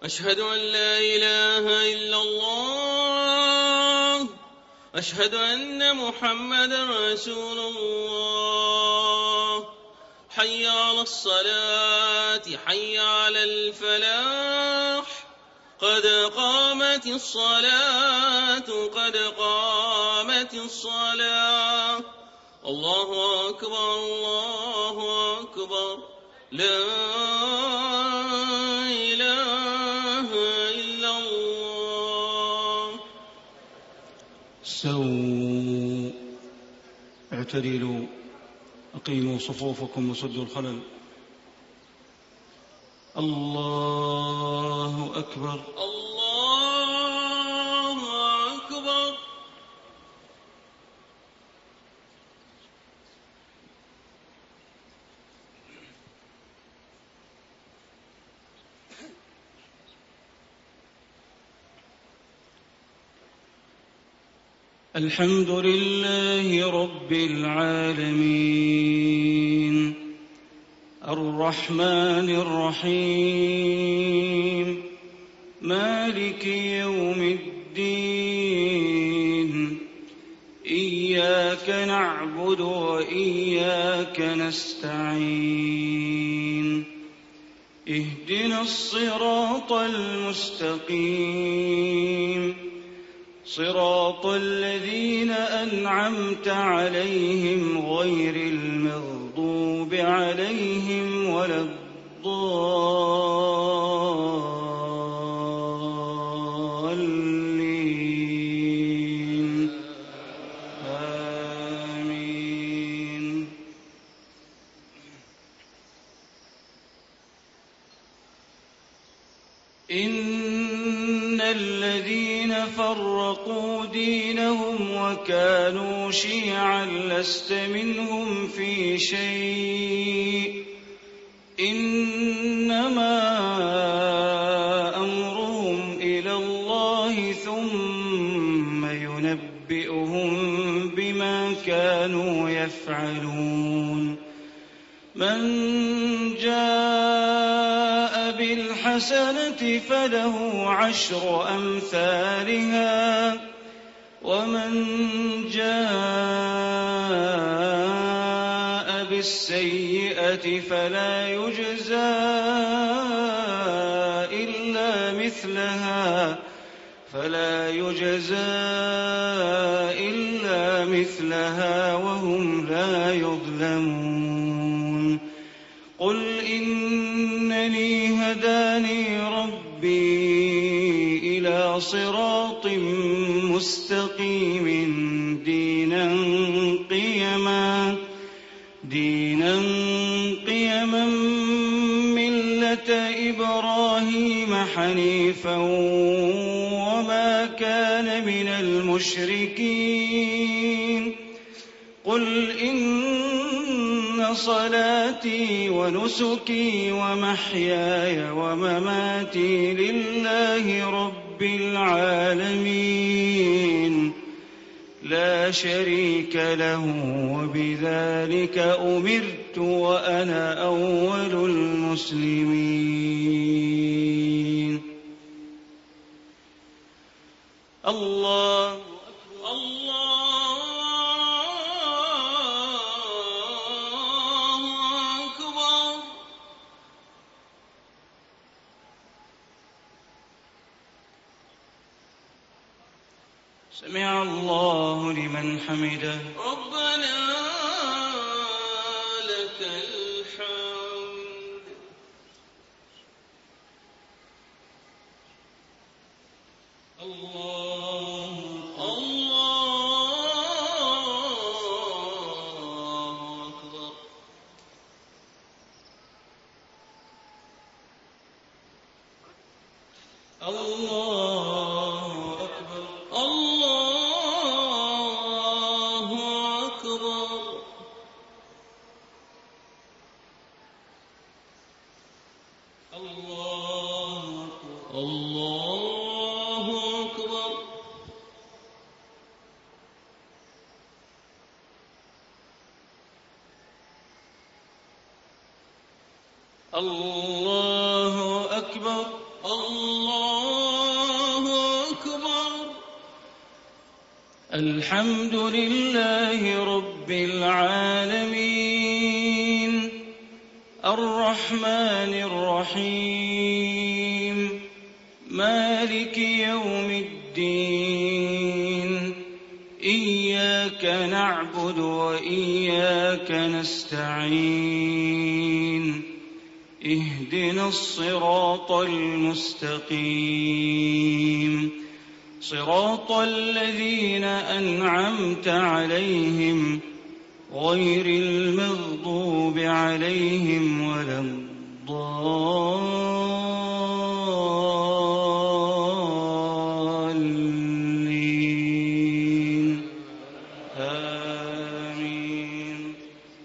أشهد أن لا إله إلا الله. أشهد أن محمدا رسول الله. حي على الصلاة، حي على الفلاح، قد قامت الصلاة، قد قامت الصلاة. الله أكبر، الله أكبر، لا إله إلا الله. استووا، اعتدلوا، أقيموا صفوفكم وسدوا الخلل. الله أكبر، الله أكبر. الحمد لله رب العالمين، الرحمن الرحيم، مالك يوم الدين. إياك نعبد وإياك نستعين. اهدنا الصراط المستقيم، صراط الذين أنعمت عليهم غير المغضوب عليهم ولا الضالين. آمين. إن الذين فرقوا دينهم وكانوا شيعا لست منهم في شيء، إنما أمرهم إلى الله ثم ينبئهم بما كانوا يفعلون. من جاء بالحسنة فله 10 أمثالها، ومن جاء بالسيئة فلا يجزى إلا مثلها وهم لا يظلمون. قل إنني هداني ربي إلى صراط مستقيم دينا قيما ملة إبراهيم حنيفا وما كان من المشركين. قل إن صلاتي ونسكي ومحياي ومماتي لله رب العالمين، لا شريك له، وبذلك أمرت وأنا أول المسلمين. الله أكبر. سمع الله لمن حمده. ربنا لك الحمد. الله أكبر. الله أكبر. الله أكبر. الله أكبر. الله أكبر. الله أكبر. الله أكبر. الحمد لله رب العالمين الرحمن الرحيم مالك يوم الدين إياك نعبد وإياك نستعين اهدنا الصراط المستقيم صراط الذين أنعمت عليهم غير المغضوب عليهم ولا الضالين آمين.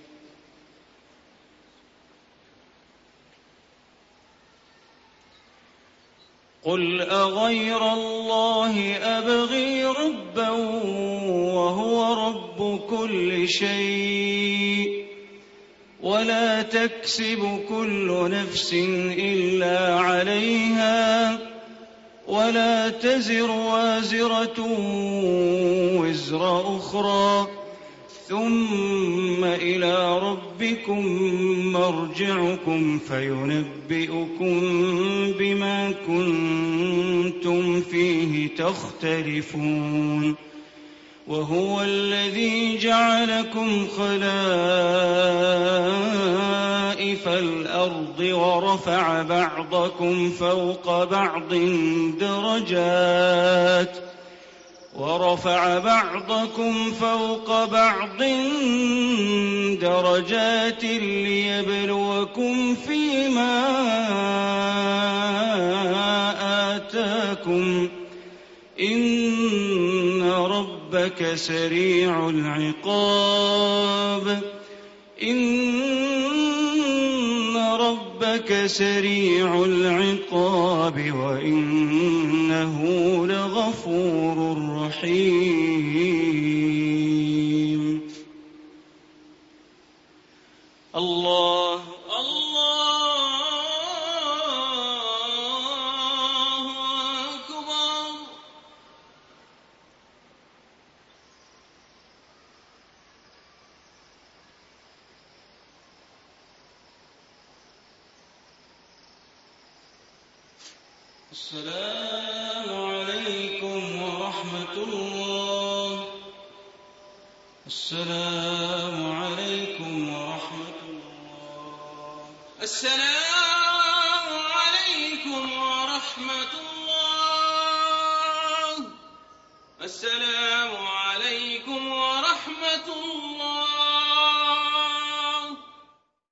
قل أغير الله أبغي ربا وهو رب كل شيء ولا تكسب كل نفس إلا عليها ولا تزر وازرة وزر أخرى ثم إلى ربكم مرجعكم فينبئكم بما كنتم فيه تختلفون وهو الذي جعلكم خلائف الأرض ورفع بعضكم فوق بعض درجات ليبلوكم فيما آتاكم إن ربك سريع العقاب وإنه لغفور رحيم. الله أكبر. السلام عليكم ورحمة الله. السلام عليكم ورحمة الله. السلام عليكم ورحمة الله.